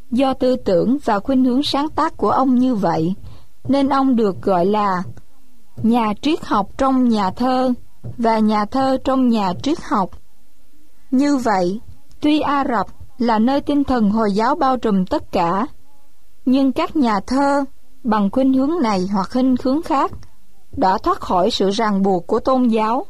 Do tư tưởng và khuynh hướng sáng tác của ông như vậy, nên ông được gọi là nhà triết học trong nhà thơ và nhà thơ trong nhà triết học. Như vậy, tuy Ả Rập là nơi tinh thần Hồi giáo bao trùm tất cả, nhưng các nhà thơ bằng khuynh hướng này hoặc khuynh hướng khác đã thoát khỏi sự ràng buộc của tôn giáo.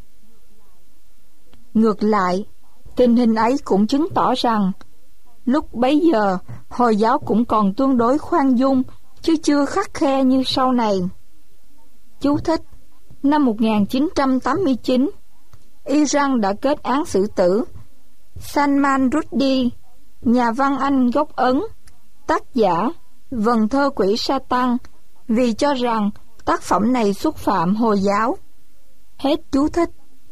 Ngược lại, tình hình ấy cũng chứng tỏ rằng lúc bấy giờ Hồi giáo cũng còn tương đối khoan dung, chứ chưa khắt khe như sau này. Chú thích: năm 1989, Iran đã kết án xử tử Salman Rushdie, nhà văn Anh gốc Ấn, tác giả Vần thơ quỷ Satan, vì cho rằng tác phẩm này xúc phạm Hồi giáo. Hết chú thích.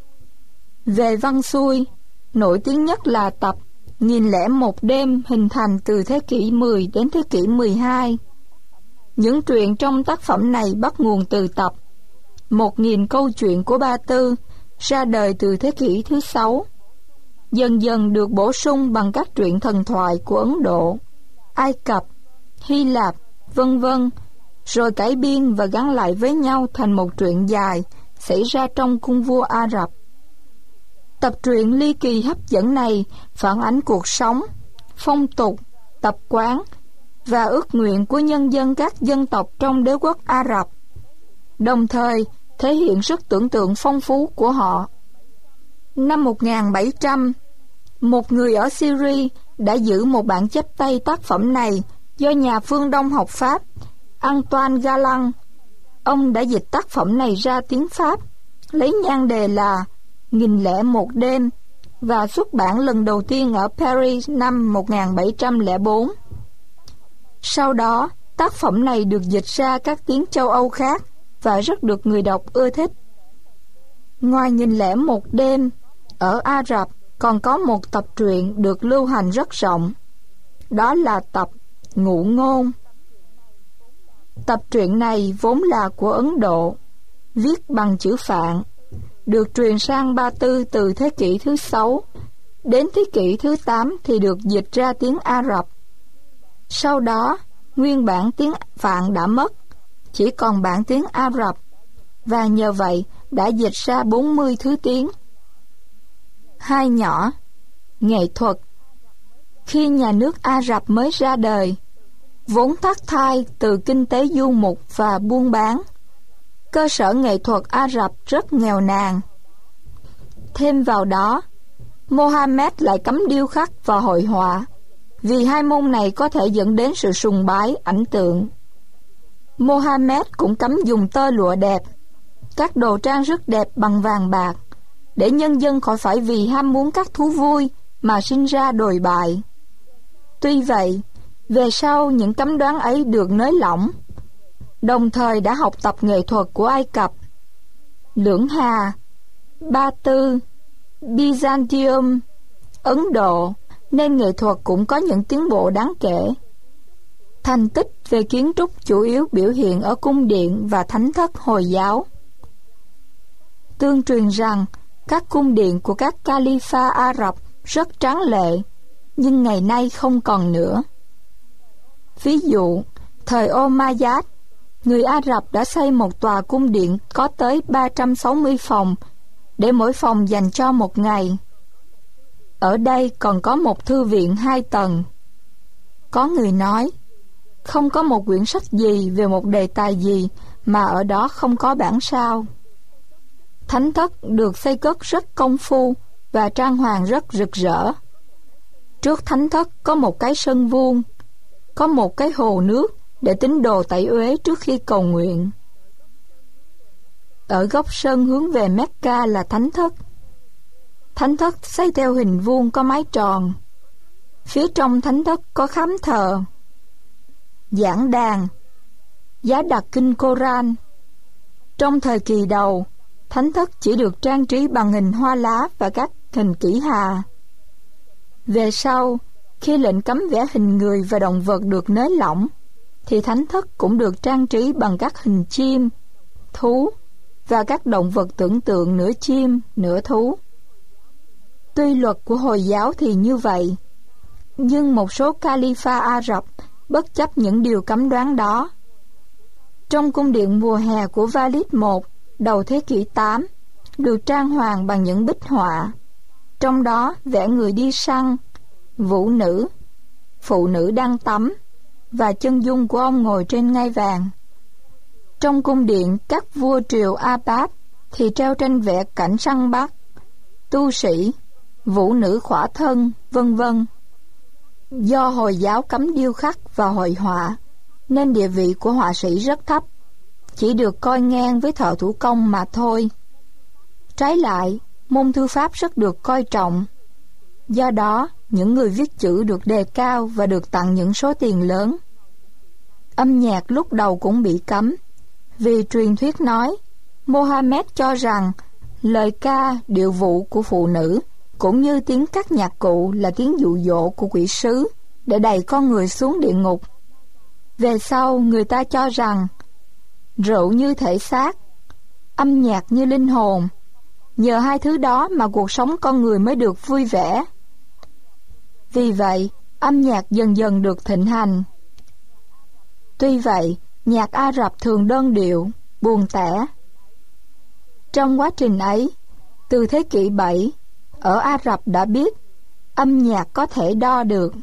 Về văn xuôi, nổi tiếng nhất là tập 1001 đêm hình thành từ thế kỷ 10 đến thế kỷ 12. Những truyện trong tác phẩm này bắt nguồn từ tập 1000 câu chuyện của Ba Tư, ra đời từ thế kỷ thứ 6. Dần dần được bổ sung bằng các truyện thần thoại của Ấn Độ, Ai Cập, Hy Lạp, vân vân, rồi cải biên và gắn lại với nhau thành một truyện dài xảy ra trong cung vua Ả Rập. Tập truyện ly kỳ hấp dẫn này phản ánh cuộc sống, phong tục, tập quán và ước nguyện của nhân dân các dân tộc trong đế quốc Ả Rập, đồng thời thể hiện sức tưởng tượng phong phú của họ. Năm 1700, một người ở Syria đã giữ một bản chép tay tác phẩm này do nhà phương Đông học Pháp Antoine Galland. Ông đã dịch tác phẩm này ra tiếng Pháp, lấy nhan đề là 1001 đêm và xuất bản lần đầu tiên ở Paris năm 1704. Sau đó, tác phẩm này được dịch ra các tiếng châu Âu khác và rất được người đọc ưa thích. Ngoài 1001 đêm, ở Ả Rập còn có một tập truyện được lưu hành rất rộng. Đó là tập Ngụ Ngôn. Tập truyện này vốn là của Ấn Độ, viết bằng chữ Phạn, được truyền sang Ba Tư từ thế kỷ thứ 6. Đến thế kỷ thứ 8 thì được dịch ra tiếng Ả Rập. Sau đó, nguyên bản tiếng Phạn đã mất, chỉ còn bản tiếng Ả Rập, và nhờ vậy đã dịch ra 40 thứ tiếng. Hai nhỏ, nghệ thuật. Khi nhà nước Ả Rập mới ra đời, vốn thắt thai từ kinh tế du mục và buôn bán, cơ sở nghệ thuật Ả Rập rất nghèo nàn. Thêm vào đó, Mohammed lại cấm điêu khắc và hội họa, vì hai môn này có thể dẫn đến sự sùng bái ảnh tượng. Mohammed cũng cấm dùng tơ lụa đẹp, các đồ trang sức đẹp bằng vàng bạc, để nhân dân khỏi phải vì ham muốn các thú vui mà sinh ra đồi bại. Tuy vậy, về sau những cấm đoán ấy được nới lỏng, đồng thời đã học tập nghệ thuật của Ai Cập, Lưỡng Hà, Ba Tư, Byzantium, Ấn Độ, nên nghệ thuật cũng có những tiến bộ đáng kể. Thành tích về kiến trúc chủ yếu biểu hiện ở cung điện và thánh thất Hồi giáo. Tương truyền rằng các cung điện của các Calipha Ả Rập rất tráng lệ, nhưng ngày nay không còn nữa. Ví dụ, thời Umayyad, người Ả Rập đã xây một tòa cung điện có tới 360 phòng, để mỗi phòng dành cho một ngày. Ở đây còn có một thư viện 2 tầng. Có người nói, không có một quyển sách gì về một đề tài gì mà ở đó không có bản sao. Thánh thất được xây cất rất công phu và trang hoàng rất rực rỡ. Trước thánh thất có một cái sân vuông, có một cái hồ nước để tín đồ tẩy uế trước khi cầu nguyện. Ở góc sân hướng về Mecca là thánh thất. Thánh thất xây theo hình vuông có mái tròn. Phía trong thánh thất có khám thờ, giảng đàn, giá đặt kinh Koran. Trong thời kỳ đầu, thánh thất chỉ được trang trí bằng hình hoa lá và các hình kỷ hà. Về sau, khi lệnh cấm vẽ hình người và động vật được nới lỏng, thì thánh thất cũng được trang trí bằng các hình chim, thú và các động vật tưởng tượng nửa chim, nửa thú. Tuy luật của Hồi giáo thì như vậy, nhưng một số Calipha Ả Rập bất chấp những điều cấm đoán đó. Trong cung điện mùa hè của Valid I đầu thế kỷ 8 được trang hoàng bằng những bích họa, trong đó vẽ người đi săn, vũ nữ, phụ nữ đang tắm và chân dung của ông ngồi trên ngai vàng. Trong cung điện các vua triều Abbas thì treo tranh vẽ cảnh săn bắt, tu sĩ, vũ nữ khỏa thân, vân vân. Do Hồi giáo cấm điêu khắc và hội họa, nên địa vị của họa sĩ rất thấp, chỉ được coi ngang với thợ thủ công mà thôi. Trái lại, môn thư pháp rất được coi trọng. Do đó, những người viết chữ được đề cao và được tặng những số tiền lớn. Âm nhạc lúc đầu cũng bị cấm, vì truyền thuyết nói Mohammed cho rằng lời ca, điệu vụ của phụ nữ cũng như tiếng các nhạc cụ là tiếng dụ dỗ của quỷ sứ để đẩy con người xuống địa ngục. Về sau, người ta cho rằng rượu như thể xác, âm nhạc như linh hồn. Nhờ hai thứ đó mà cuộc sống con người mới được vui vẻ. Vì vậy, âm nhạc dần dần được thịnh hành. Tuy vậy, nhạc Ả Rập thường đơn điệu, buồn tẻ. Trong quá trình ấy, từ thế kỷ 7, ở Ả Rập đã biết âm nhạc có thể đo được.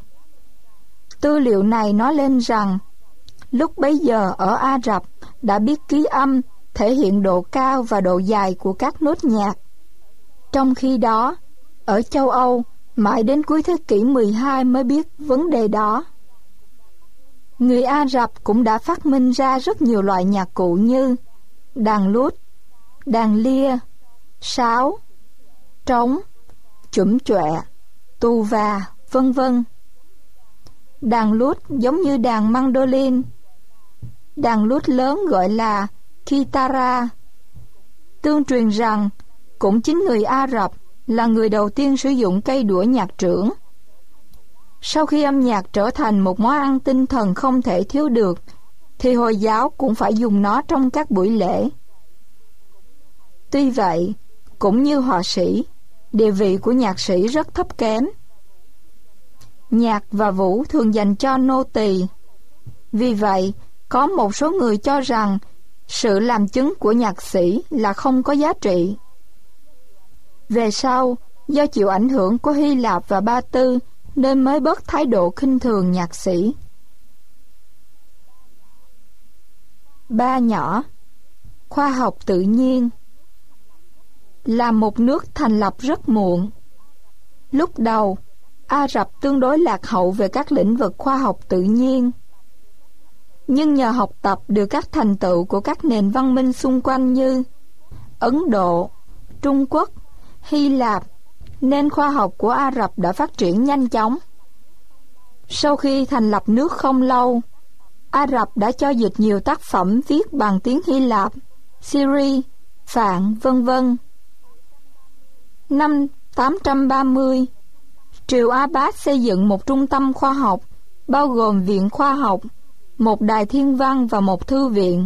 Tư liệu này nói lên rằng lúc bấy giờ ở Ả Rập đã biết ký âm thể hiện độ cao và độ dài của các nốt nhạc. Trong khi đó, ở châu Âu, mãi đến cuối thế kỷ 12 mới biết vấn đề đó. Người Ả Rập cũng đã phát minh ra rất nhiều loại nhạc cụ như đàn lút, đàn lia, sáo, trống, chủm chọe, tù và, vân vân. Đàn lút giống như đàn mandolin. Đàn lút lớn gọi là kitara. Tương truyền rằng cũng chính người Ả Rập là người đầu tiên sử dụng cây đũa nhạc trưởng. Sau khi âm nhạc trở thành một món ăn tinh thần không thể thiếu được, thì Hồi giáo cũng phải dùng nó trong các buổi lễ. Tuy vậy, cũng như họa sĩ, địa vị của nhạc sĩ rất thấp kém. Nhạc và vũ thường dành cho nô tỳ. Vì vậy, có một số người cho rằng sự làm chứng của nhạc sĩ là không có giá trị. Về sau, do chịu ảnh hưởng của Hy Lạp và Ba Tư nên mới bớt thái độ khinh thường nhạc sĩ. Ba nhỏ. Khoa học tự nhiên. Là một nước thành lập rất muộn. Lúc đầu, Ả Rập tương đối lạc hậu về các lĩnh vực khoa học tự nhiên. Nhưng nhờ học tập được các thành tựu của các nền văn minh xung quanh như Ấn Độ, Trung Quốc, Hy Lạp, nên khoa học của Ả Rập đã phát triển nhanh chóng. Sau khi thành lập nước không lâu, Ả Rập đã cho dịch nhiều tác phẩm viết bằng tiếng Hy Lạp, Syri, Phạn, vân vân. Năm 830, triều Abbas xây dựng một trung tâm khoa học, bao gồm viện khoa học, một đài thiên văn và một thư viện.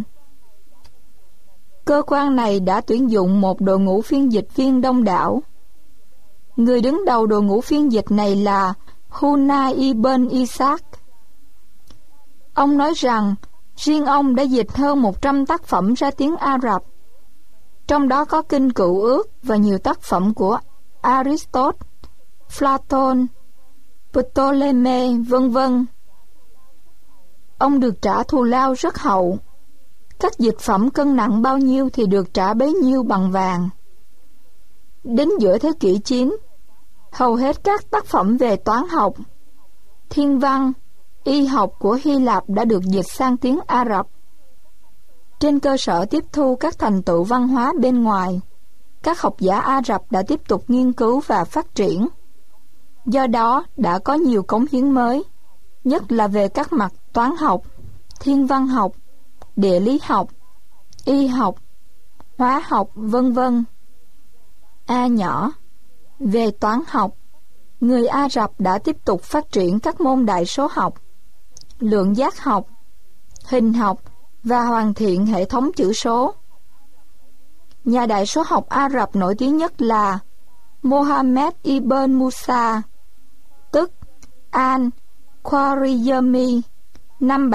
Cơ quan này đã tuyển dụng một đội ngũ phiên dịch viên đông đảo. Người đứng đầu đội ngũ phiên dịch này là Huna ibn Ishaq. Ông nói rằng riêng ông đã dịch hơn 100 tác phẩm ra tiếng Ả Rập, trong đó có Kinh Cựu Ước và nhiều tác phẩm của Aristotle, Platon, Ptolemy, vân vân. Ông được trả thù lao rất hậu. Các dịch phẩm cân nặng bao nhiêu thì được trả bấy nhiêu bằng vàng. Đến giữa thế kỷ 9, hầu hết các tác phẩm về toán học, thiên văn, y học của Hy Lạp đã được dịch sang tiếng Ả Rập. Trên cơ sở tiếp thu các thành tựu văn hóa bên ngoài, các học giả Ả Rập đã tiếp tục nghiên cứu và phát triển. Do đó đã có nhiều cống hiến mới, nhất là về các mặt toán học, thiên văn học, địa lý học, y học, hóa học, vân vân. A nhỏ. Về toán học, người Ả Rập đã tiếp tục phát triển các môn đại số học, lượng giác học, hình học và hoàn thiện hệ thống chữ số. Nhà đại số học Ả Rập nổi tiếng nhất là Mohammed ibn Musa, tức Al-Khwarizmi, năm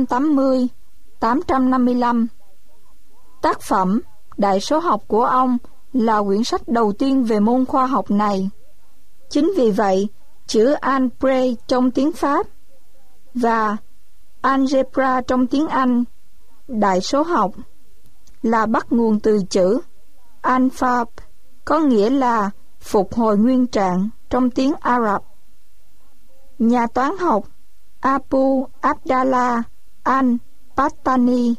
780-855. Tác phẩm Đại số học của ông là quyển sách đầu tiên về môn khoa học này. Chính vì vậy, chữ algebra trong tiếng Pháp và algebra trong tiếng Anh, đại số học, là bắt nguồn từ chữ alpha, có nghĩa là phục hồi nguyên trạng trong tiếng Ả Rập. Nhà toán học Abu Abdallah al-Battani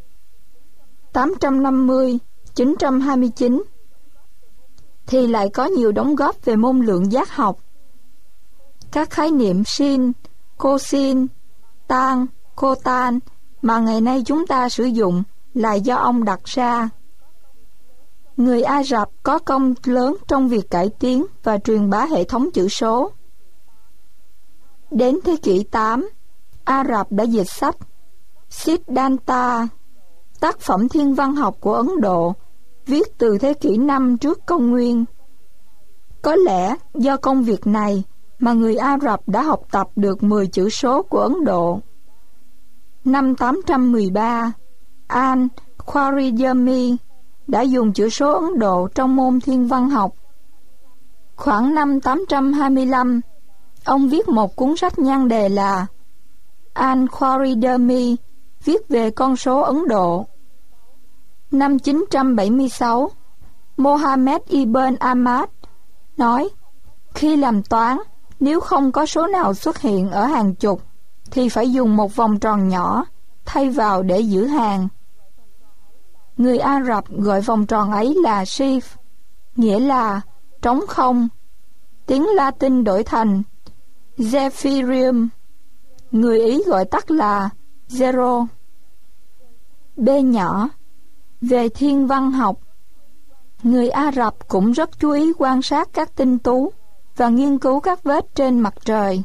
850-929 thì lại có nhiều đóng góp về môn lượng giác học. Các khái niệm sin, cosin, tan, cotan mà ngày nay chúng ta sử dụng là do ông đặt ra. Người Ả Rập có công lớn trong việc cải tiến và truyền bá hệ thống chữ số. Đến thế kỷ 8, Ả Rập đã dịch sách Siddhanta, tác phẩm thiên văn học của Ấn Độ, viết từ thế kỷ 5 trước công nguyên. Có lẽ do công việc này mà người Ả Rập đã học tập được 10 chữ số của Ấn Độ. Năm 813, Al-Khwarizmi đã dùng chữ số Ấn Độ trong môn thiên văn học. Khoảng năm 825, ông viết một cuốn sách nhan đề là Al-Khwarizmi viết về con số Ấn Độ. Năm 976, Mohammed Ibn Ahmad nói, khi làm toán, nếu không có số nào xuất hiện ở hàng chục, thì phải dùng một vòng tròn nhỏ thay vào để giữ hàng. Người Ả Rập gọi vòng tròn ấy là shif, nghĩa là trống không. Tiếng Latin đổi thành Zephyrium. Người Ý gọi tắt là zero. B nhỏ. Về thiên văn học, người Ả Rập cũng rất chú ý quan sát các tinh tú và nghiên cứu các vết trên mặt trời.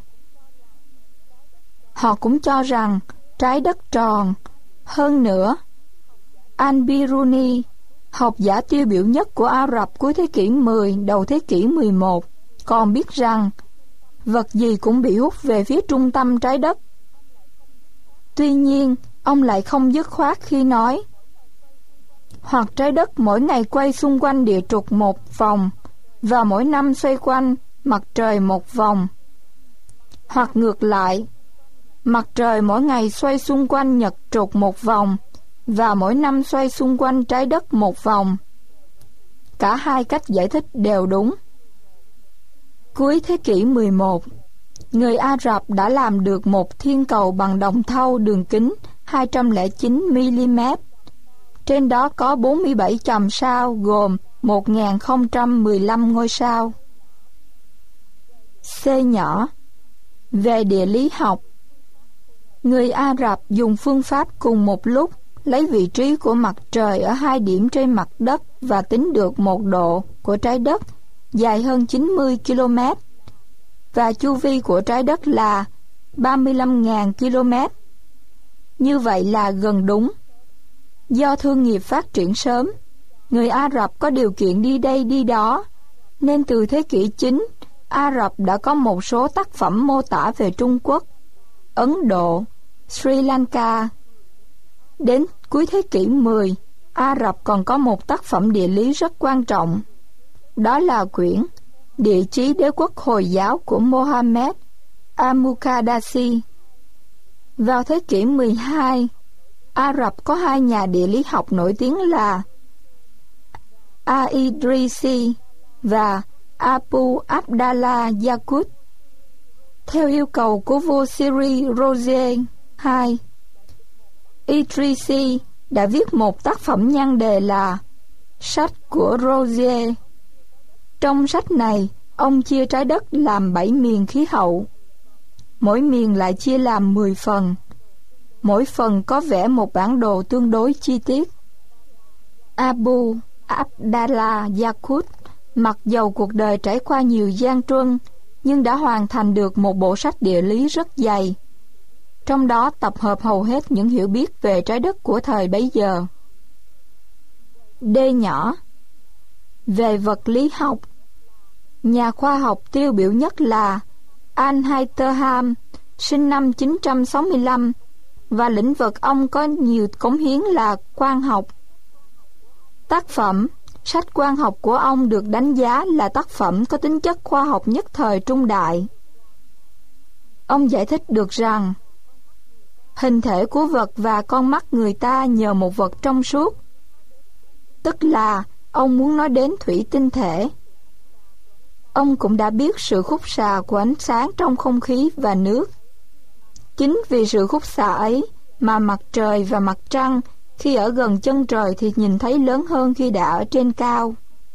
Họ cũng cho rằng trái đất tròn. Hơn nữa, Al-Biruni, học giả tiêu biểu nhất của Ả Rập cuối thế kỷ 10, đầu thế kỷ 11, còn biết rằng vật gì cũng bị hút về phía trung tâm trái đất. Tuy nhiên, ông lại không dứt khoát khi nói hoặc trái đất mỗi ngày quay xung quanh địa trục một vòng và mỗi năm xoay quanh mặt trời một vòng, hoặc ngược lại, mặt trời mỗi ngày xoay xung quanh nhật trục một vòng và mỗi năm xoay xung quanh trái đất một vòng. Cả hai cách giải thích đều đúng. Cuối thế kỷ 11, người Ả Rập đã làm được một thiên cầu bằng đồng thau đường kính 209mm. Trên đó có 47 chòm sao gồm 1015 ngôi sao. C nhỏ. Về địa lý học, người Ả Rập dùng phương pháp cùng một lúc lấy vị trí của mặt trời ở 2 điểm trên mặt đất và tính được một độ của trái đất dài hơn 90 km và chu vi của trái đất là 35.000 km. Như vậy là gần đúng. Do thương nghiệp phát triển sớm, người Ả Rập có điều kiện đi đây đi đó, nên từ thế kỷ 9, Ả Rập đã có một số tác phẩm mô tả về Trung Quốc, Ấn Độ, Sri Lanka. Đến cuối thế kỷ 10, Ả Rập còn có một tác phẩm địa lý rất quan trọng. Đó là quyển Địa chí đế quốc Hồi giáo của Mohammed al-Muqaddasi. Vào thế kỷ 12, Ả Rập có hai nhà địa lý học nổi tiếng là Al-Idrisi và Abu Abdallah Yaqut. Theo yêu cầu của vua Syria Roger II, Idrisi đã viết một tác phẩm nhan đề là Sách của Roger. Trong sách này, ông chia trái đất làm 7 miền khí hậu. Mỗi miền lại chia làm 10 phần. Mỗi phần có vẽ một bản đồ tương đối chi tiết. Abu Abdallah Yaqut mặc dầu cuộc đời trải qua nhiều gian truân, nhưng đã hoàn thành được một bộ sách địa lý rất dày. Trong đó tập hợp hầu hết những hiểu biết về trái đất của thời bấy giờ. D nhỏ. Về vật lý học, nhà khoa học tiêu biểu nhất là Al-Haytham, sinh năm 965, và lĩnh vực ông có nhiều cống hiến là quang học. Tác phẩm Sách Quang học của ông được đánh giá là tác phẩm có tính chất khoa học nhất thời trung đại. Ông giải thích được rằng hình thể của vật và con mắt người ta nhờ một vật trong suốt, tức là ông muốn nói đến thủy tinh thể. Ông cũng đã biết sự khúc xạ của ánh sáng trong không khí và nước. Chính vì sự khúc xạ ấy mà mặt trời và mặt trăng khi ở gần chân trời thì nhìn thấy lớn hơn khi đã ở trên cao.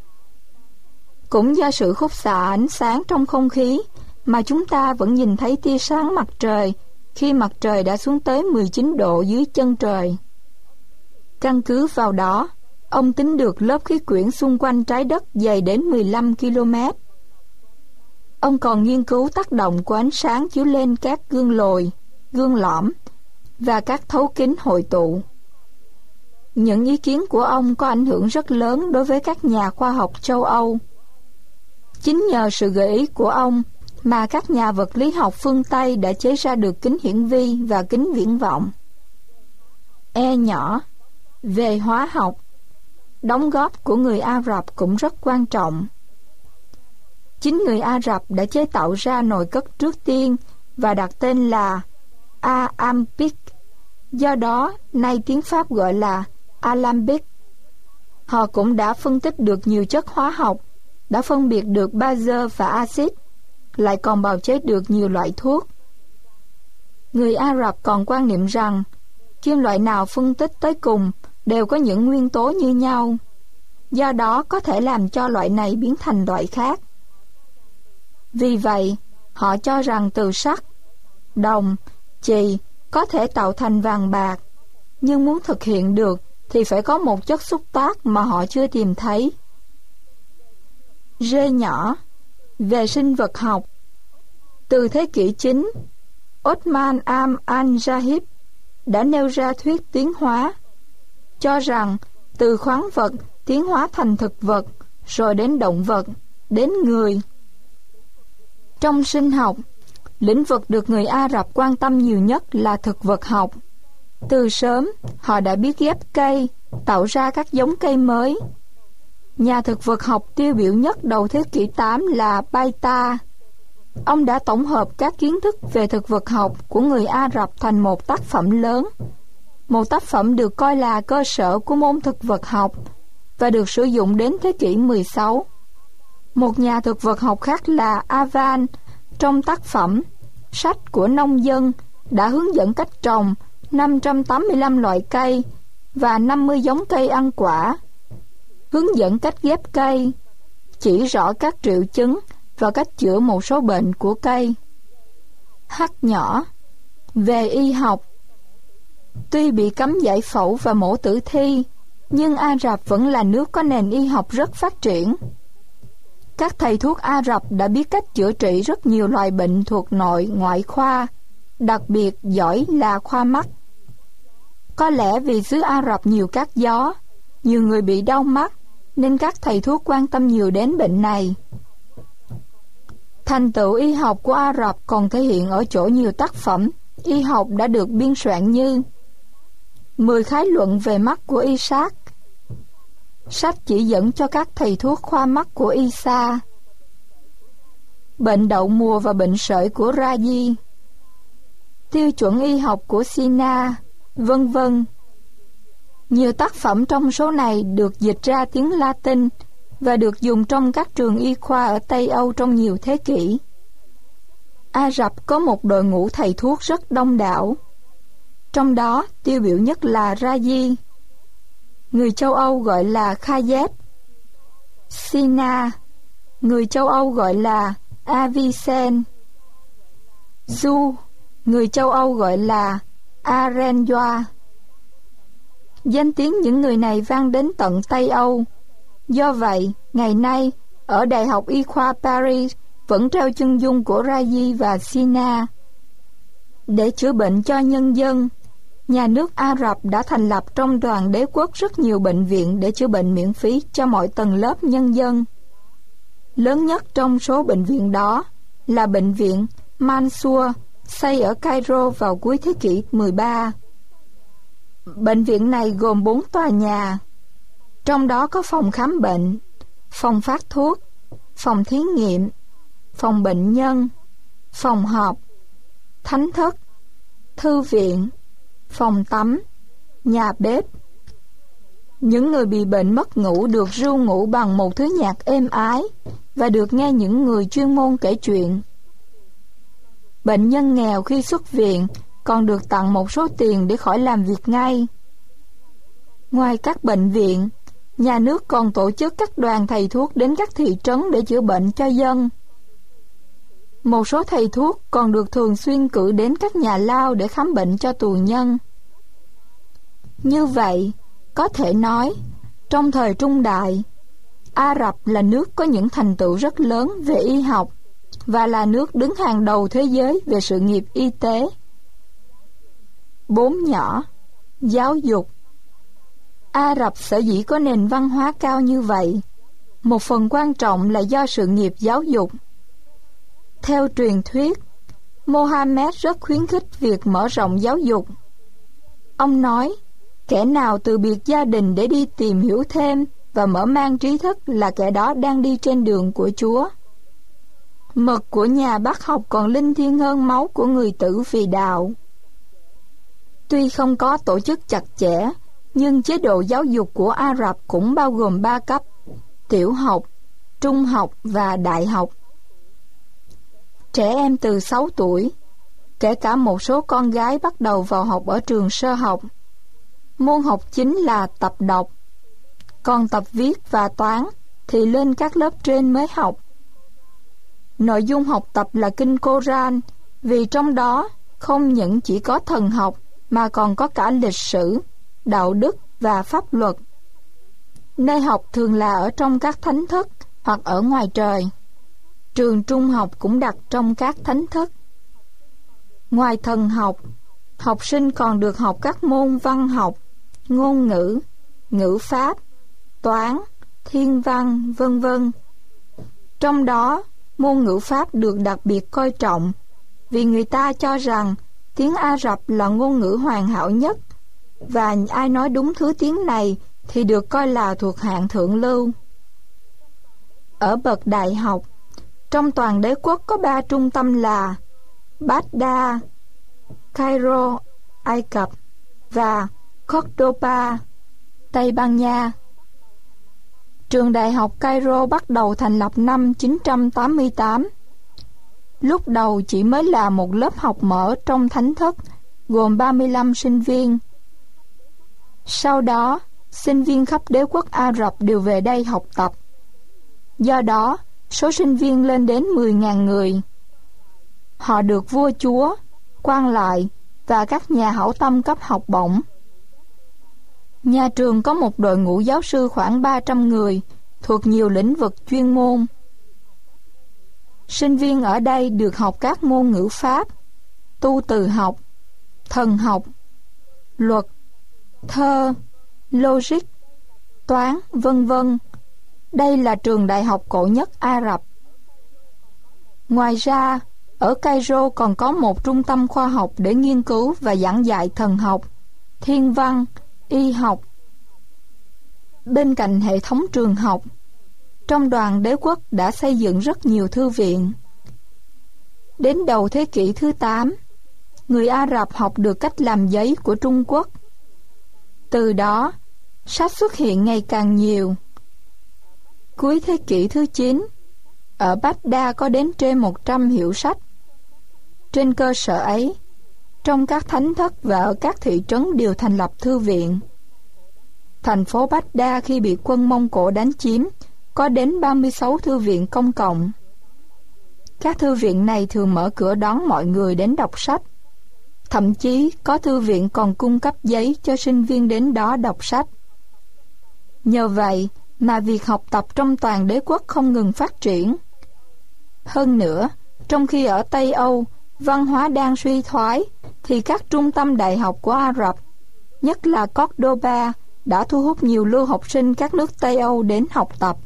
Cũng do sự khúc xạ ánh sáng trong không khí mà chúng ta vẫn nhìn thấy tia sáng mặt trời khi mặt trời đã xuống tới 19 độ dưới chân trời. Căn cứ vào đó, ông tính được lớp khí quyển xung quanh trái đất dày đến 15 km. Ông còn nghiên cứu tác động của ánh sáng chiếu lên các gương lồi, gương lõm và các thấu kính hội tụ. Những ý kiến của ông có ảnh hưởng rất lớn đối với các nhà khoa học châu Âu. Chính nhờ sự gợi ý của ông mà các nhà vật lý học phương Tây đã chế ra được kính hiển vi và kính viễn vọng. E nhỏ, về hóa học, đóng góp của người Ả Rập cũng rất quan trọng. Chính người Ả Rập đã chế tạo ra nồi cất trước tiên và đặt tên là Alambic, do đó nay tiếng Pháp gọi là Alambic. Họ cũng đã phân tích được nhiều chất hóa học, đã phân biệt được bazơ và axit, lại còn bào chế được nhiều loại thuốc. Người Ả Rập còn quan niệm rằng kim loại nào phân tích tới cùng đều có những nguyên tố như nhau, do đó có thể làm cho loại này biến thành loại khác. Vì vậy, họ cho rằng từ sắt, đồng, chì có thể tạo thành vàng bạc, nhưng muốn thực hiện được thì phải có một chất xúc tác mà họ chưa tìm thấy. Rê nhỏ, về sinh vật học. Từ thế kỷ 9, Othman al-Jahib đã nêu ra thuyết tiến hóa, cho rằng từ khoáng vật tiến hóa thành thực vật, rồi đến động vật, đến người. Trong sinh học, lĩnh vực được người Ả Rập quan tâm nhiều nhất là thực vật học. Từ sớm, họ đã biết ghép cây, tạo ra các giống cây mới. Nhà thực vật học tiêu biểu nhất đầu thế kỷ 8 là Baita. Ông đã tổng hợp các kiến thức về thực vật học của người Ả Rập thành một tác phẩm lớn. Một tác phẩm được coi là cơ sở của môn thực vật học và được sử dụng đến thế kỷ 16. Một nhà thực vật học khác là Avan, trong tác phẩm Sách của nông dân, đã hướng dẫn cách trồng 585 loại cây và 50 giống cây ăn quả, hướng dẫn cách ghép cây, chỉ rõ các triệu chứng và cách chữa một số bệnh của cây. H nhỏ, về y học. Tuy bị cấm giải phẫu và mổ tử thi, nhưng Ả Rập vẫn là nước có nền y học rất phát triển. Các thầy thuốc Ả Rập đã biết cách chữa trị rất nhiều loại bệnh thuộc nội ngoại khoa, đặc biệt giỏi là khoa mắt. Có lẽ vì xứ Ả Rập nhiều cát gió, nhiều người bị đau mắt, nên các thầy thuốc quan tâm nhiều đến bệnh này. Thành tựu y học của Ả Rập còn thể hiện ở chỗ nhiều tác phẩm y học đã được biên soạn như 10 khái luận về mắt của Isaac, sách chỉ dẫn cho các thầy thuốc khoa mắt của Isa, bệnh đậu mùa và bệnh sởi của Raji, tiêu chuẩn y học của Sina, vân vân. Nhiều tác phẩm trong số này được dịch ra tiếng Latin và được dùng trong các trường y khoa ở Tây Âu trong nhiều thế kỷ. Ả Rập có một đội ngũ thầy thuốc rất đông đảo, trong đó tiêu biểu nhất là Raji, người châu Âu gọi là Khayet, Sina, người châu Âu gọi là Avicen, Du, người châu Âu gọi là Arenjoa. Danh tiếng những người này vang đến tận Tây Âu. Do vậy, ngày nay, ở Đại học Y khoa Paris vẫn treo chân dung của Raji và Sina. Để chữa bệnh cho nhân dân, nhà nước Ả Rập đã thành lập trong toàn đế quốc rất nhiều bệnh viện để chữa bệnh miễn phí cho mọi tầng lớp nhân dân. Lớn nhất trong số bệnh viện đó là bệnh viện Mansour, xây ở Cairo vào cuối thế kỷ 13. Bệnh viện này gồm 4 tòa nhà, trong đó có phòng khám bệnh, phòng phát thuốc, phòng thí nghiệm, phòng bệnh nhân, phòng họp, thánh thất, thư viện, phòng tắm, nhà bếp. Những người bị bệnh mất ngủ được ru ngủ bằng một thứ nhạc êm ái và được nghe những người chuyên môn kể chuyện. Bệnh nhân nghèo khi xuất viện còn được tặng một số tiền để khỏi làm việc ngay. Ngoài các bệnh viện, nhà nước còn tổ chức các đoàn thầy thuốc đến các thị trấn để chữa bệnh cho dân. Một số thầy thuốc còn được thường xuyên cử đến các nhà lao để khám bệnh cho tù nhân. Như vậy, có thể nói, trong thời Trung Đại, Ả Rập là nước có những thành tựu rất lớn về y học và là nước đứng hàng đầu thế giới về sự nghiệp y tế. 4 nhỏ. Giáo dục. Ả Rập sở dĩ có nền văn hóa cao như vậy, một phần quan trọng là do sự nghiệp giáo dục. Theo truyền thuyết, Mohammed rất khuyến khích việc mở rộng giáo dục. Ông nói, kẻ nào từ biệt gia đình để đi tìm hiểu thêm và mở mang trí thức là kẻ đó đang đi trên đường của Chúa. Mật của nhà bác học còn linh thiêng hơn máu của người tử vì đạo. Tuy không có tổ chức chặt chẽ, nhưng chế độ giáo dục của Ả Rập cũng bao gồm 3 cấp: tiểu học, trung học và đại học. Trẻ em từ 6 tuổi, kể cả một số con gái bắt đầu vào học ở trường sơ học. Môn học chính là tập đọc, còn tập viết và toán thì lên các lớp trên mới học. Nội dung học tập là Kinh Cô-ran, vì trong đó không những chỉ có thần học mà còn có cả lịch sử, đạo đức và pháp luật. Nơi học thường là ở trong các thánh thất hoặc ở ngoài trời. Trường trung học cũng đặt trong các thánh thất. Ngoài thần học, học sinh còn được học các môn văn học, ngôn ngữ, ngữ pháp, toán, thiên văn, vân vân. Trong đó, môn ngữ pháp được đặc biệt coi trọng vì người ta cho rằng tiếng Ả Rập là ngôn ngữ hoàn hảo nhất và ai nói đúng thứ tiếng này thì được coi là thuộc hạng thượng lưu. Ở bậc đại học, trong toàn đế quốc có 3 trung tâm là Baghdad, Cairo, Ai Cập và Cordoba, Tây Ban Nha. Trường đại học Cairo bắt đầu thành lập năm 988. Lúc đầu chỉ mới là một lớp học mở trong thánh thất, gồm 35 sinh viên. Sau đó, sinh viên khắp đế quốc Ả Rập đều về đây học tập. Do đó, số sinh viên lên đến 10.000 người. Họ được vua chúa, quan lại và các nhà hảo tâm cấp học bổng. Nhà trường có một đội ngũ giáo sư khoảng 300 người, thuộc nhiều lĩnh vực chuyên môn. Sinh viên ở đây được học các môn ngữ pháp, tu từ học, thần học, luật, thơ, logic, toán, vân vân. Đây là trường đại học cổ nhất Ả Rập. Ngoài ra, ở Cairo còn có một trung tâm khoa học để nghiên cứu và giảng dạy thần học, thiên văn, y học. Bên cạnh hệ thống trường học, trong đoàn đế quốc đã xây dựng rất nhiều thư viện. Đến đầu thế kỷ thứ 8, người Ả Rập học được cách làm giấy của Trung Quốc. Từ đó, sách xuất hiện ngày càng nhiều. Cuối thế kỷ thứ 9, ở Baghdad có đến trên 100 hiệu sách. Trên cơ sở ấy, trong các thánh thất và ở các thị trấn đều thành lập thư viện. Thành phố Baghdad khi bị quân Mông Cổ đánh chiếm có đến 36 thư viện công cộng. Các thư viện này thường mở cửa đón mọi người đến đọc sách. Thậm chí có thư viện còn cung cấp giấy cho sinh viên đến đó đọc sách. Nhờ vậy mà việc học tập trong toàn đế quốc không ngừng phát triển. Hơn nữa, trong khi ở Tây Âu, văn hóa đang suy thoái, thì các trung tâm đại học của Ả Rập, nhất là Cordoba, đã thu hút nhiều lưu học sinh các nước Tây Âu đến học tập.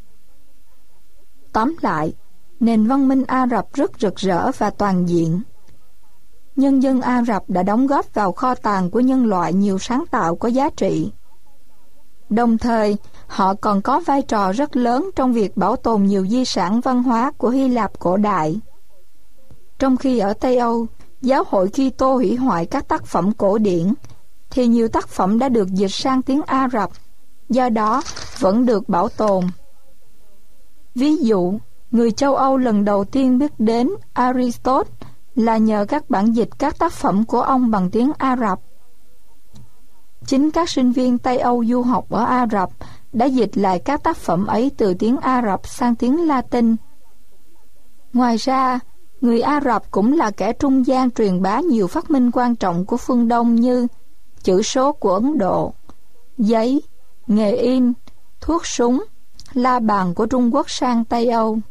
Tóm lại, nền văn minh Ả Rập rất rực rỡ và toàn diện. nhân dân Ả Rập đã đóng góp vào kho tàng của nhân loại nhiều sáng tạo có giá trị. Đồng thời, họ còn có vai trò rất lớn trong việc bảo tồn nhiều di sản văn hóa của Hy Lạp cổ đại. Trong khi ở Tây Âu, giáo hội Kitô hủy hoại các tác phẩm cổ điển, thì nhiều tác phẩm đã được dịch sang tiếng Ả Rập, do đó vẫn được bảo tồn. Ví dụ, người châu Âu lần đầu tiên biết đến Aristotle là nhờ các bản dịch các tác phẩm của ông bằng tiếng Ả Rập. Chính các sinh viên Tây Âu du học ở Ả Rập đã dịch lại các tác phẩm ấy từ tiếng Ả Rập sang tiếng Latin. Ngoài ra, người Ả Rập cũng là kẻ trung gian truyền bá nhiều phát minh quan trọng của phương Đông như chữ số của Ấn Độ, giấy, nghề in, thuốc súng, la bàn của Trung Quốc sang Tây Âu.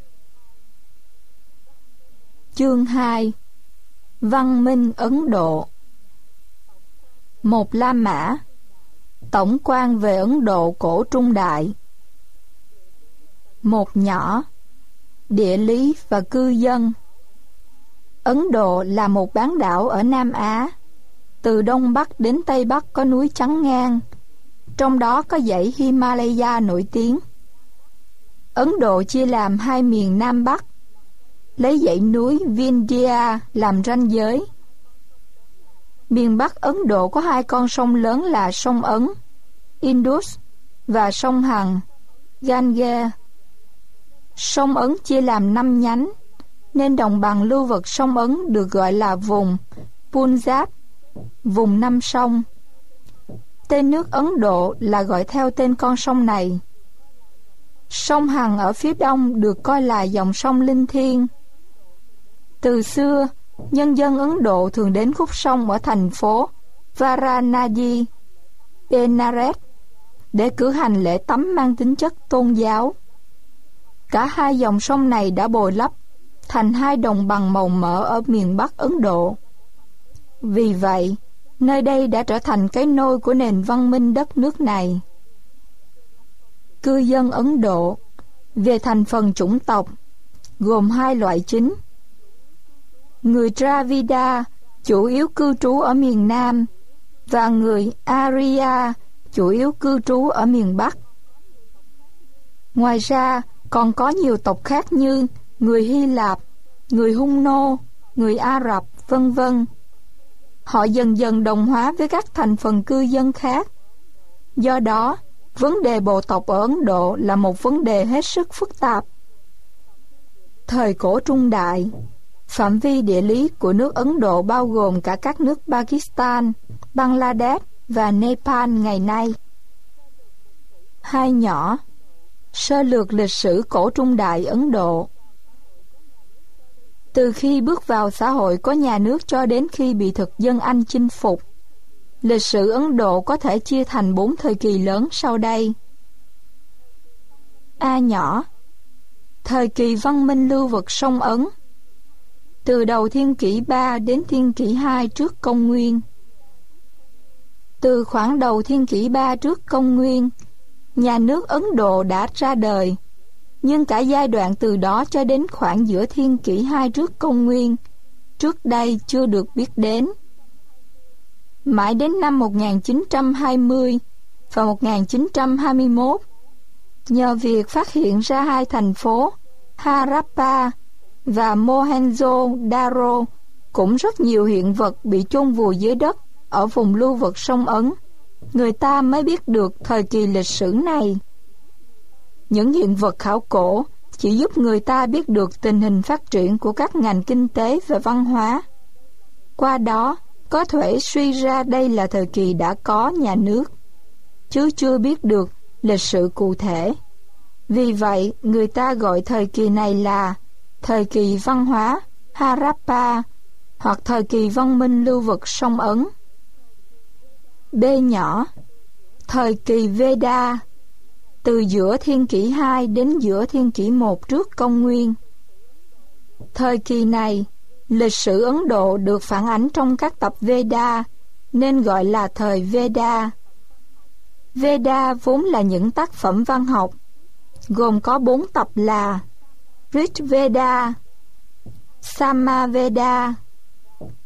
Chương 2. Văn minh Ấn Độ. Một La Mã. Tổng quan về Ấn Độ cổ trung đại. Một nhỏ. Địa lý và cư dân. Ấn Độ là một bán đảo ở Nam Á. Từ Đông Bắc đến Tây Bắc có núi chắn ngang, trong đó có dãy Himalaya nổi tiếng. Ấn Độ chia làm hai miền Nam Bắc, lấy dãy núi Vindhya làm ranh giới. Miền Bắc Ấn Độ có hai con sông lớn là sông Ấn, Indus, và sông Hằng, Ganges. Sông Ấn chia làm 5 nhánh, nên đồng bằng lưu vực sông Ấn được gọi là vùng Punjab, vùng 5 sông. Tên nước Ấn Độ là gọi theo tên con sông này. Sông Hằng ở phía đông được coi là dòng sông linh thiêng. Từ xưa, nhân dân Ấn Độ thường đến khúc sông ở thành phố Varanasi, Benares để cử hành lễ tắm mang tính chất tôn giáo. Cả hai dòng sông này đã bồi lấp thành hai đồng bằng màu mỡ ở miền Bắc Ấn Độ. Vì vậy, nơi đây đã trở thành cái nôi của nền văn minh đất nước này. Cư dân Ấn Độ về thành phần chủng tộc gồm hai loại chính. Người Dravida chủ yếu cư trú ở miền Nam và người Arya chủ yếu cư trú ở miền Bắc. Ngoài ra còn có nhiều tộc khác như người Hy Lạp, người Hun Nô, người Ả Rập, vân vân. Họ dần dần đồng hóa với các thành phần cư dân khác. Do đó, vấn đề bộ tộc ở Ấn Độ là một vấn đề hết sức phức tạp. Thời cổ trung đại, phạm vi địa lý của nước Ấn Độ bao gồm cả các nước Pakistan, Bangladesh và Nepal ngày nay. Hai nhỏ. Sơ lược lịch sử cổ trung đại Ấn Độ. Từ khi bước vào xã hội có nhà nước cho đến khi bị thực dân Anh chinh phục, lịch sử Ấn Độ có thể chia thành 4 thời kỳ lớn sau đây. A nhỏ. Thời kỳ văn minh lưu vực sông Ấn, từ đầu thiên kỷ 3 đến thiên kỷ 2 trước công nguyên. Từ khoảng đầu thiên kỷ 3 trước công nguyên, nhà nước Ấn Độ đã ra đời, nhưng cả giai đoạn từ đó cho đến khoảng giữa thiên kỷ 2 trước công nguyên, trước đây chưa được biết đến. Mãi đến năm 1920 và 1921, nhờ việc phát hiện ra hai thành phố Harappa và Mohenjo-daro, cũng rất nhiều hiện vật bị chôn vùi dưới đất ở vùng lưu vực sông Ấn, người ta mới biết được thời kỳ lịch sử này. Những hiện vật khảo cổ chỉ giúp người ta biết được tình hình phát triển của các ngành kinh tế và văn hóa. Qua đó, có thể suy ra đây là thời kỳ đã có nhà nước, chứ chưa biết được lịch sử cụ thể. Vì vậy, người ta gọi thời kỳ này là thời kỳ văn hóa Harappa hoặc thời kỳ văn minh lưu vực sông Ấn. B nhỏ. Thời kỳ Veda, từ giữa thiên kỷ 2 đến giữa thiên kỷ 1 trước công nguyên. Thời kỳ này, lịch sử Ấn Độ được phản ánh trong các tập Veda, nên gọi là thời Veda. Veda vốn là những tác phẩm văn học, gồm có 4 tập là Rig Veda, Samaveda,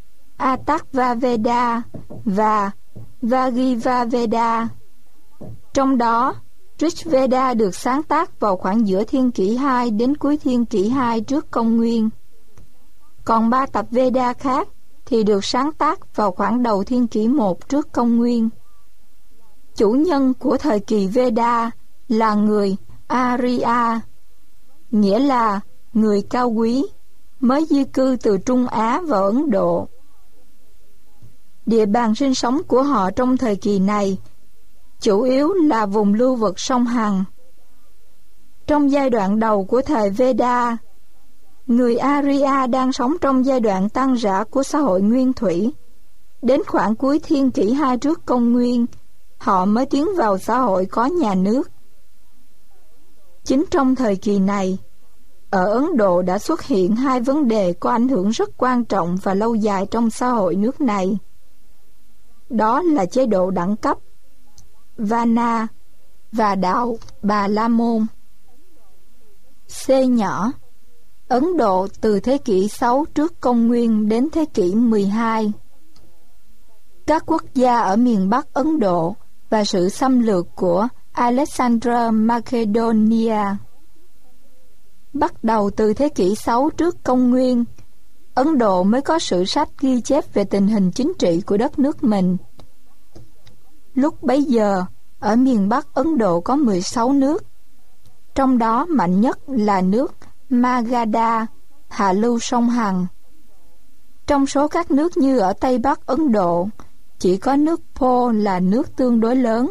Atharvaveda và Vagivaveda. Trong đó, Rigveda được sáng tác vào khoảng giữa thiên kỷ 2 đến cuối thiên kỷ 2 trước công nguyên. Còn 3 tập Veda khác thì được sáng tác vào khoảng đầu thiên kỷ 1 trước công nguyên. Chủ nhân của thời kỳ Veda là người Arya, nghĩa là người cao quý, mới di cư từ Trung Á vào Ấn Độ. Địa bàn sinh sống của họ trong thời kỳ này chủ yếu là vùng lưu vực sông Hằng. Trong giai đoạn đầu của thời Veda, người Arya đang sống trong giai đoạn tan rã của xã hội nguyên thủy. Đến khoảng cuối thiên kỷ 2 trước công nguyên, họ mới tiến vào xã hội có nhà nước. Chính trong thời kỳ này, ở Ấn Độ đã xuất hiện 2 vấn đề có ảnh hưởng rất quan trọng và lâu dài trong xã hội nước này. Đó là chế độ đẳng cấp, Varna, và đạo Bà La Môn. C nhỏ. Ấn Độ từ thế kỷ 6 trước công nguyên đến thế kỷ 12. Các quốc gia ở miền Bắc Ấn Độ và sự xâm lược của Alexander Macedonia. Bắt đầu từ thế kỷ 6 trước công nguyên, Ấn Độ mới có sử sách ghi chép về tình hình chính trị của đất nước mình. Lúc bấy giờ, ở miền Bắc Ấn Độ có 16 nước, trong đó mạnh nhất là nước Magadha, hạ lưu sông Hằng. Trong số các nước như ở Tây Bắc Ấn Độ, chỉ có nước Po là nước tương đối lớn.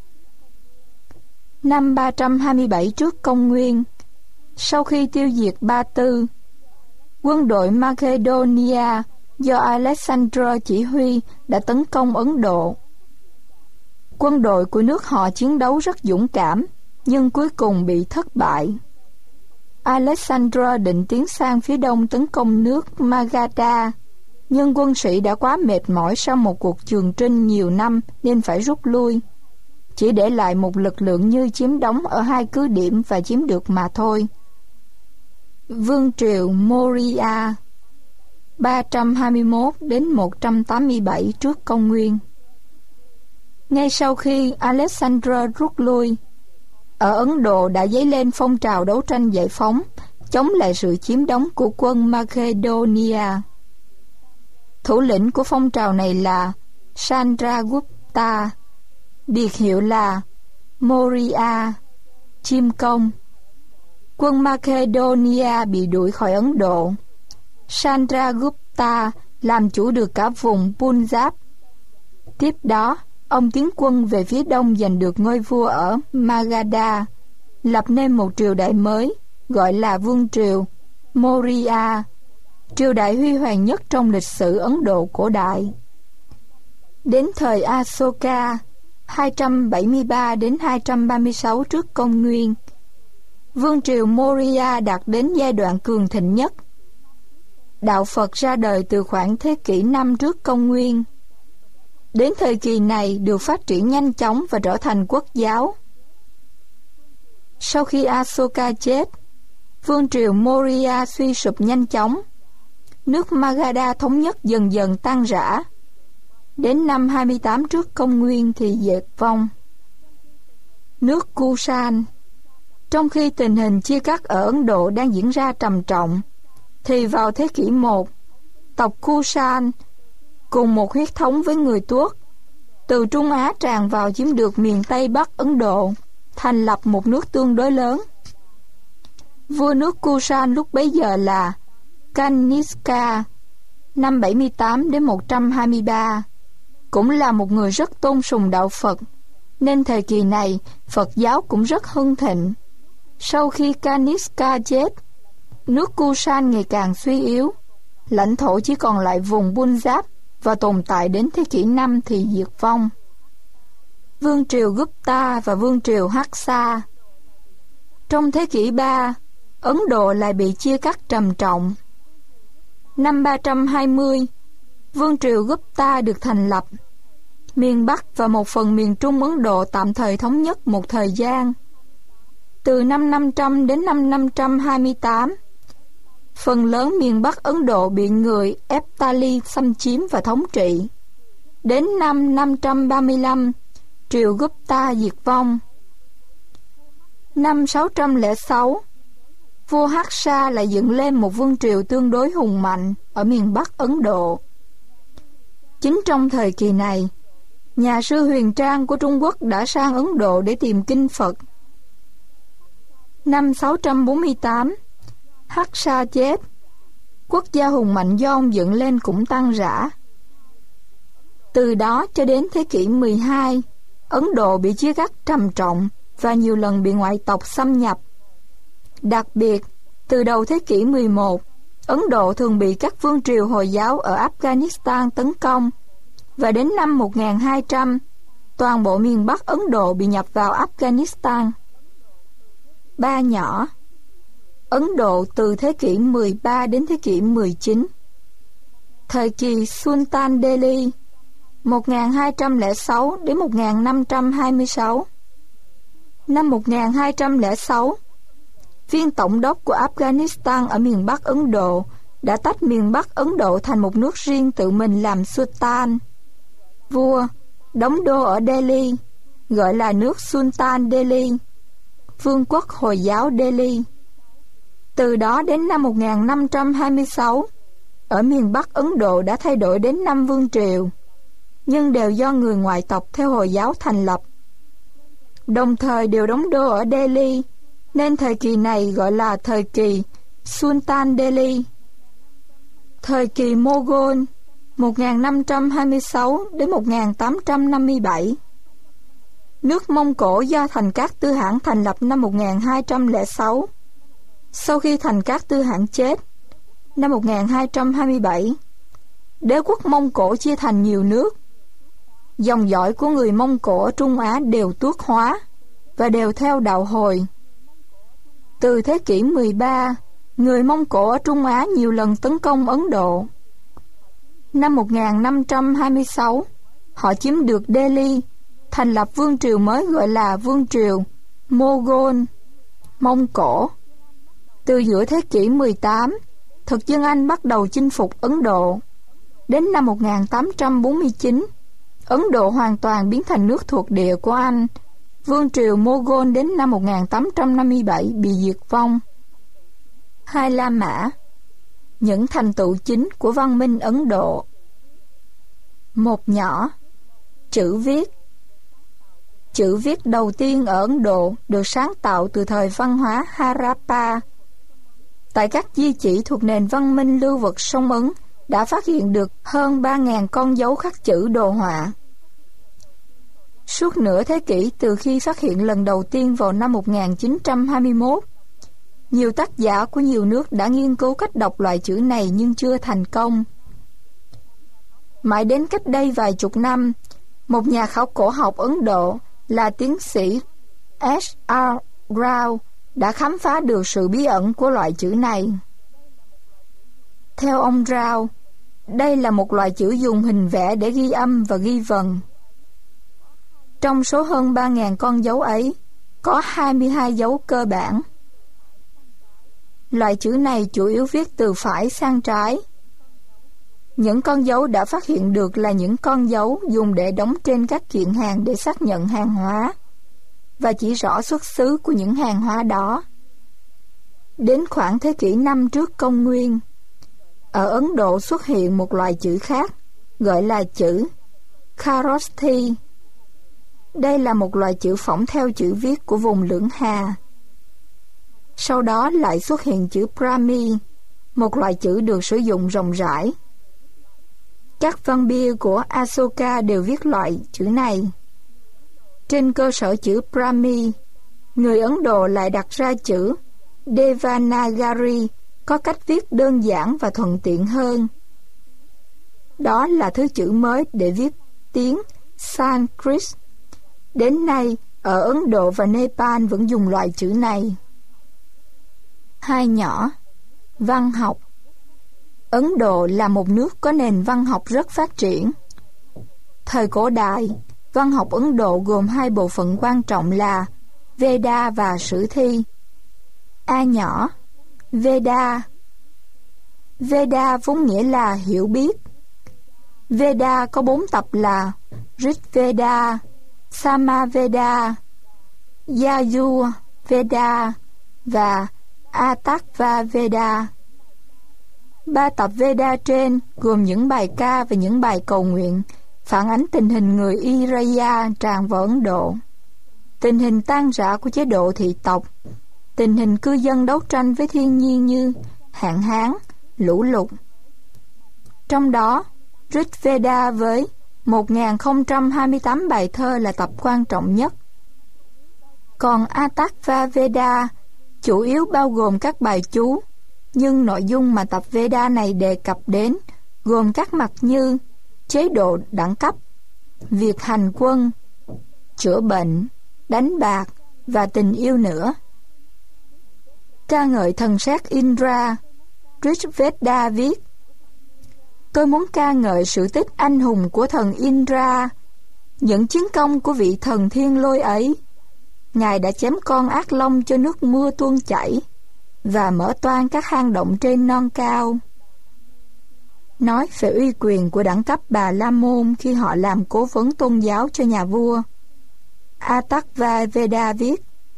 Năm 327 trước công nguyên, sau khi tiêu diệt Ba Tư, quân đội Macedonia do Alexander chỉ huy đã tấn công Ấn Độ. Quân đội của nước họ chiến đấu rất dũng cảm, nhưng cuối cùng bị thất bại. Alexander định tiến sang phía đông tấn công nước Magadha, nhưng quân sĩ đã quá mệt mỏi sau một cuộc trường trinh nhiều năm nên phải rút lui, chỉ để lại một lực lượng như chiếm đóng ở 2 cứ điểm và chiếm được mà thôi. Vương triều Maurya 321 đến 187 trước công nguyên. Ngay sau khi Alexander rút lui, ở Ấn Độ đã dấy lên phong trào đấu tranh giải phóng, chống lại sự chiếm đóng của quân Macedonia. Thủ lĩnh của phong trào này là Chandragupta, biệt hiệu là Maurya, chim công. Quân Macedonia bị đuổi khỏi Ấn Độ. Chandragupta làm chủ được cả vùng Punjab. Tiếp đó, ông tiến quân về phía đông giành được ngôi vua ở Magadha, lập nên một triều đại mới gọi là Vương triều Maurya, triều đại huy hoàng nhất trong lịch sử Ấn Độ cổ đại. Đến thời Asoka 273 đến 236 trước công nguyên, Vương triều Maurya đạt đến giai đoạn cường thịnh nhất. Đạo Phật ra đời từ khoảng thế kỷ 5 trước công nguyên. Đến thời kỳ này được phát triển nhanh chóng và trở thành quốc giáo. Sau khi Asoka chết, Vương triều Maurya suy sụp nhanh chóng. Nước Magadha thống nhất dần dần tan rã. Đến năm 28 trước công nguyên thì diệt vong. Nước Kusan. Trong khi tình hình chia cắt ở Ấn Độ đang diễn ra trầm trọng, thì vào thế kỷ 1, tộc Kusan cùng một huyết thống với người Tuốt từ Trung Á tràn vào chiếm được miền Tây Bắc Ấn Độ, thành lập một nước tương đối lớn. Vua nước Kusan lúc bấy giờ là Kanishka, năm 78 đến 123, cũng là một người rất tôn sùng đạo Phật, nên thời kỳ này Phật giáo cũng rất hưng thịnh. Sau khi Kanishka chết, nước Kusan ngày càng suy yếu, lãnh thổ chỉ còn lại vùng Punjab và tồn tại đến thế kỷ 5 thì diệt vong. Vương triều Gupta và Vương triều Haksa. Trong thế kỷ 3, Ấn Độ lại bị chia cắt trầm trọng. Năm 320, Vương triều Gupta được thành lập. Miền Bắc và một phần miền Trung Ấn Độ tạm thời thống nhất một thời gian. Từ năm 500 đến năm 528, Phần lớn miền Bắc Ấn Độ bị người Nepali xâm chiếm và thống trị. Đến năm 535, triều Gupta diệt vong. Năm 606, vua Harsha lại dựng lên một vương triều tương đối hùng mạnh ở miền Bắc Ấn Độ. Chính trong thời kỳ này, nhà sư Huyền Trang của Trung Quốc đã sang Ấn Độ để tìm kinh Phật. Năm 648, Harsha chết. Quốc gia hùng mạnh do ông dựng lên cũng tan rã. Từ đó cho đến thế kỷ 12, Ấn Độ bị chia cắt trầm trọng và nhiều lần bị ngoại tộc xâm nhập. Đặc biệt, từ đầu thế kỷ 11, Ấn Độ thường bị các vương triều Hồi giáo ở Afghanistan tấn công, và đến năm 1200, toàn bộ miền Bắc Ấn Độ bị nhập vào Afghanistan. Ba nhỏ. Ấn Độ từ thế kỷ 13 đến thế kỷ 19. Thời kỳ Sultan Delhi 1206 đến 1526. Năm 1206, viên tổng đốc của Afghanistan ở miền Bắc Ấn Độ đã tách miền Bắc Ấn Độ thành một nước riêng tự mình làm Sultan. Vua đóng đô ở Delhi, gọi là nước Sultan Delhi, Vương quốc Hồi giáo Delhi. Từ đó đến năm 1526, ở miền Bắc Ấn Độ đã thay đổi đến 5 vương triều, nhưng đều do người ngoại tộc theo Hồi giáo thành lập. Đồng thời đều đóng đô ở Delhi, nên thời kỳ này gọi là thời kỳ Sultan Delhi. Thời kỳ Mughal 1526 đến 1857. Nước Mông Cổ do Thành Cát Tư Hãn thành lập năm 1206. Sau khi Thành Cát Tư Hãn chết, năm 1227, đế quốc Mông Cổ chia thành nhiều nước. Dòng dõi của người Mông Cổ ở Trung Á đều tuốt hóa và đều theo đạo Hồi. Từ thế kỷ 13, người Mông Cổ ở Trung Á nhiều lần tấn công Ấn Độ. Năm 1526, họ chiếm được Delhi, thành lập vương triều mới gọi là vương triều Mughal, Mông Cổ. Từ giữa thế kỷ 18, thực dân Anh bắt đầu chinh phục Ấn Độ. Đến năm 1849, Ấn Độ hoàn toàn biến thành nước thuộc địa của Anh. Vương triều Mughal đến năm 1857 bị diệt vong. Hai La Mã, những thành tựu chính của văn minh Ấn Độ. Một nhỏ, chữ viết. Chữ viết đầu tiên ở Ấn Độ được sáng tạo từ thời văn hóa Harappa. Tại các di chỉ thuộc nền văn minh lưu vực sông Ấn đã phát hiện được hơn 3.000 con dấu khắc chữ đồ họa. Suốt nửa thế kỷ từ khi phát hiện lần đầu tiên vào năm 1921, nhiều tác giả của nhiều nước đã nghiên cứu cách đọc loại chữ này nhưng chưa thành công. Mãi đến cách đây vài chục năm, một nhà khảo cổ học Ấn Độ là tiến sĩ S.R. Rao đã khám phá được sự bí ẩn của loại chữ này. Theo ông Rao, đây là một loại chữ dùng hình vẽ để ghi âm và ghi vần. Trong số hơn 3.000 con dấu ấy, có 22 dấu cơ bản. Loại chữ này chủ yếu viết từ phải sang trái. Những con dấu đã phát hiện được là những con dấu dùng để đóng trên các kiện hàng để xác nhận hàng hóa và chỉ rõ xuất xứ của những hàng hóa đó. Đến khoảng thế kỷ 5 trước công nguyên, ở Ấn Độ xuất hiện một loại chữ khác, gọi là chữ Kharosthi. Đây là một loại chữ phỏng theo chữ viết của vùng Lưỡng Hà. Sau đó lại xuất hiện chữ Brahmi, một loại chữ được sử dụng rộng rãi. Các văn bia của Asoka đều viết loại chữ này. Trên cơ sở chữ Brahmi, người Ấn Độ lại đặt ra chữ Devanagari có cách viết đơn giản và thuận tiện hơn. Đó là thứ chữ mới để viết tiếng Sanskrit. Đến nay, ở Ấn Độ và Nepal vẫn dùng loại chữ này. Hai nhỏ, văn học. Ấn Độ là một nước có nền văn học rất phát triển. Thời cổ đại, văn học Ấn Độ gồm hai bộ phận quan trọng là Veda và Sử thi. A nhỏ, Veda. Veda vốn nghĩa là hiểu biết. Veda có 4 tập là Rig Veda, Samaveda, Yajur Veda và Atharva Veda. 3 tập Veda trên gồm những bài ca và những bài cầu nguyện, phản ánh tình hình người Iraya tràn vào Ấn Độ, tình hình tan rã của chế độ thị tộc, tình hình cư dân đấu tranh với thiên nhiên như hạn hán, lũ lụt. Trong đó, Rig Veda với 1028 bài thơ là tập quan trọng nhất. Còn Atharva Veda chủ yếu bao gồm các bài chú, nhưng nội dung mà tập Veda này đề cập đến gồm các mặt như chế độ đẳng cấp, việc hành quân, chữa bệnh, đánh bạc và tình yêu nữa. Ca ngợi thần sát Indra, Rig Veda viết: Tôi muốn ca ngợi sự tích anh hùng của thần Indra, những chiến công của vị thần thiên lôi ấy. Ngài đã chém con ác long cho nước mưa tuôn chảy và mở toang các hang động trên non cao. Nói về uy quyền của đẳng cấp Bà La Môn khi họ làm cố vấn tôn giáo cho nhà vua, Atharva Veda viết: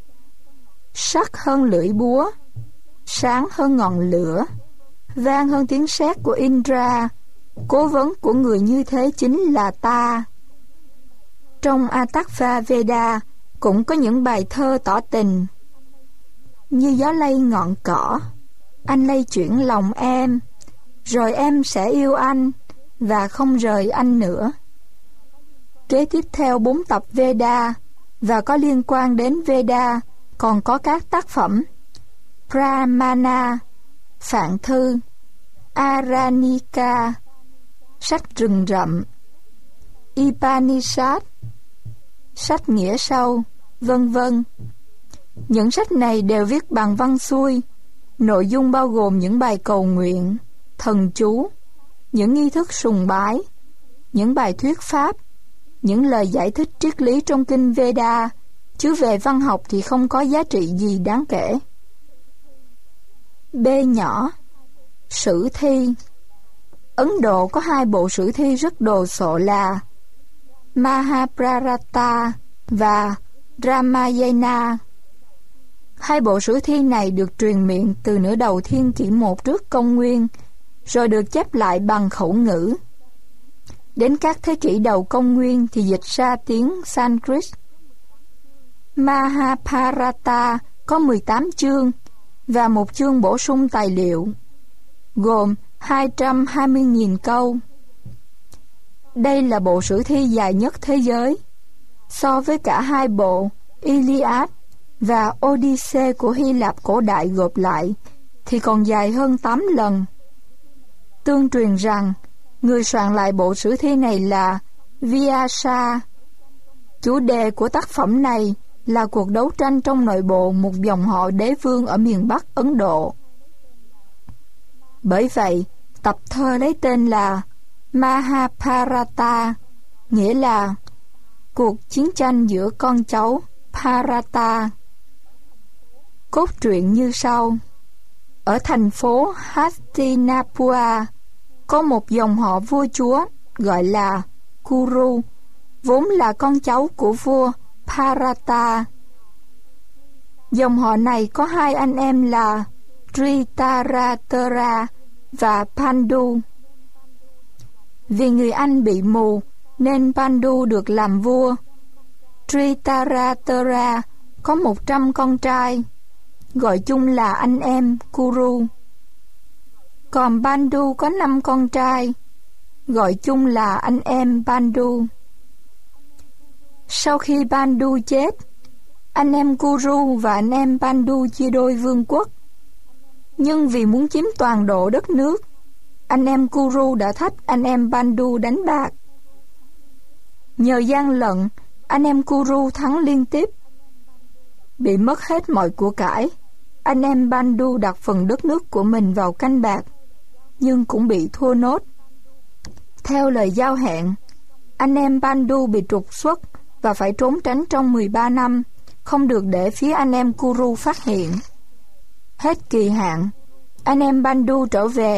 Sắc hơn lưỡi búa, sáng hơn ngọn lửa, vang hơn tiếng sét của Indra, cố vấn của người như thế chính là ta. Trong Atharva Veda cũng có những bài thơ tỏ tình, như gió lay ngọn cỏ, anh lay chuyển lòng em, rồi em sẽ yêu anh và không rời anh nữa. Kế tiếp theo 4 tập Veda và có liên quan đến Veda còn có các tác phẩm Pramana, Phạn Thư, Aranika, sách rừng rậm, Upanishad, sách nghĩa sâu, vân vân. Những sách này đều viết bằng văn xuôi, nội dung bao gồm những bài cầu nguyện, thần chú, những nghi thức sùng bái, những bài thuyết pháp, những lời giải thích triết lý trong kinh Veda, chứ về văn học thì không có giá trị gì đáng kể. B nhỏ, sử thi. Ấn Độ có 2 bộ sử thi rất đồ sộ là Mahabharata và Ramayana. 2 bộ sử thi này được truyền miệng từ nửa đầu thiên kỷ 1 trước công nguyên, rồi được chép lại bằng khẩu ngữ. Đến các thế kỷ đầu công nguyên thì dịch ra tiếng Sanskrit. Mahabharata có 18 chương và một chương bổ sung tài liệu, gồm 220.000 câu. Đây là bộ sử thi dài nhất thế giới. So với cả 2 bộ Iliad và Odyssey của Hy Lạp cổ đại gộp lại thì còn dài hơn 8 lần. Tương truyền rằng người soạn lại bộ sử thi này là Vyasa. Chủ đề của tác phẩm này là cuộc đấu tranh trong nội bộ một dòng họ đế vương ở miền Bắc Ấn Độ. Bởi vậy, tập thơ lấy tên là Mahabharata, nghĩa là cuộc chiến tranh giữa con cháu Bharata. Cốt truyện như sau. Ở thành phố Hastinapura có một dòng họ vua chúa gọi là Kuru, vốn là con cháu của vua Bharata. Dòng họ này có 2 anh em là Dhritarashtra và Pandu. Vì người anh bị mù nên Pandu được làm vua. Dhritarashtra có 100 con trai, gọi chung là anh em Kuru. Còn Pandu có 5 con trai, gọi chung là anh em Pandu. Sau khi Pandu chết, anh em Kuru và anh em Pandu chia đôi vương quốc. Nhưng vì muốn chiếm toàn bộ đất nước, anh em Kuru đã thách anh em Pandu đánh bạc. Nhờ gian lận, anh em Kuru thắng liên tiếp. Bị mất hết mọi của cải, anh em Pandu đặt phần đất nước của mình vào canh bạc, nhưng cũng bị thua nốt. Theo lời giao hẹn, anh em Pandu bị trục xuất và phải trốn tránh trong 13 năm, không được để phía anh em Kuru phát hiện. Hết kỳ hạn, anh em Pandu trở về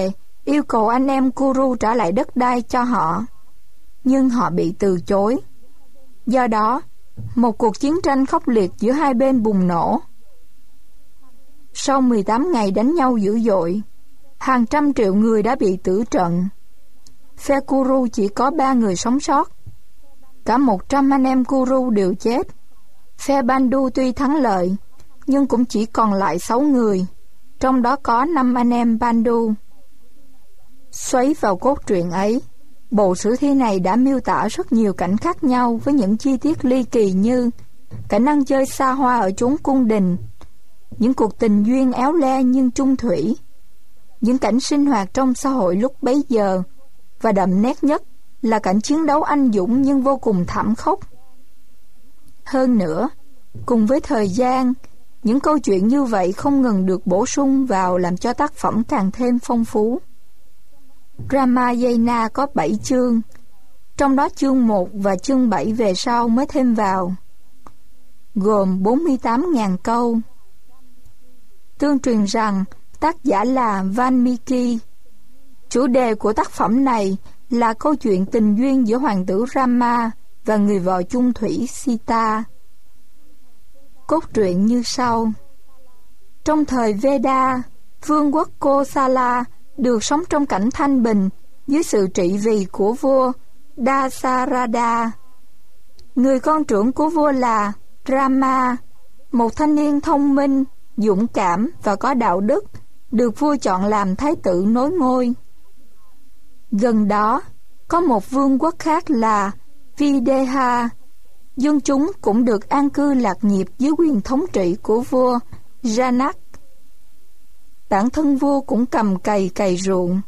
yêu cầu anh em Kuru trả lại đất đai cho họ, nhưng họ bị từ chối. Do đó, một cuộc chiến tranh khốc liệt giữa hai bên bùng nổ. Sau 18 ngày đánh nhau dữ dội, hàng trăm triệu người đã bị tử trận. Phe Kuru chỉ có 3 người sống sót. Cả 100 anh em Kuru đều chết. Phe Bandu tuy thắng lợi, nhưng cũng chỉ còn lại 6 người, trong đó có 5 anh em Bandu. Xoáy vào cốt truyện ấy, bộ sử thi này đã miêu tả rất nhiều cảnh khác nhau với những chi tiết ly kỳ như cảnh ăn chơi xa hoa ở chốn cung đình, những cuộc tình duyên éo le nhưng chung thủy, những cảnh sinh hoạt trong xã hội lúc bấy giờ, và đậm nét nhất là cảnh chiến đấu anh dũng nhưng vô cùng thảm khốc. Hơn nữa, cùng với thời gian, những câu chuyện như vậy không ngừng được bổ sung vào làm cho tác phẩm càng thêm phong phú. Ramayana có 7 chương, trong đó chương 1 và chương 7 về sau mới thêm vào, gồm 48.000 câu. Tương truyền rằng tác giả là Valmiki. Chủ đề của tác phẩm này là câu chuyện tình duyên giữa hoàng tử Rama và người vợ chung thủy Sita. Cốt truyện như sau. Trong thời Veda, vương quốc Kosala được sống trong cảnh thanh bình dưới sự trị vì của vua Dasarada. Người con trưởng của vua là Rama, một thanh niên thông minh, dũng cảm và có đạo đức, được vua chọn làm thái tử nối ngôi. Gần đó, có một vương quốc khác là Videha. Dân chúng cũng được an cư lạc nghiệp dưới quyền thống trị của vua Janak. Bản thân vua cũng cầm cày cày ruộng.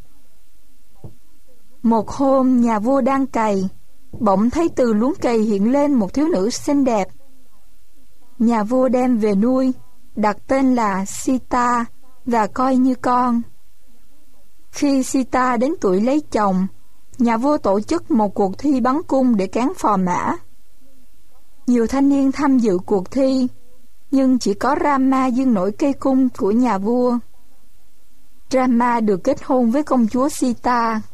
Một hôm nhà vua đang cày, bỗng thấy từ luống cày hiện lên một thiếu nữ xinh đẹp. Nhà vua đem về nuôi, đặt tên là Sita và coi như con. Khi Sita đến tuổi lấy chồng, nhà vua tổ chức một cuộc thi bắn cung để cán phò mã. Nhiều thanh niên tham dự cuộc thi, nhưng chỉ có Rama dương nổi cây cung của nhà vua. Rama được kết hôn với công chúa Sita.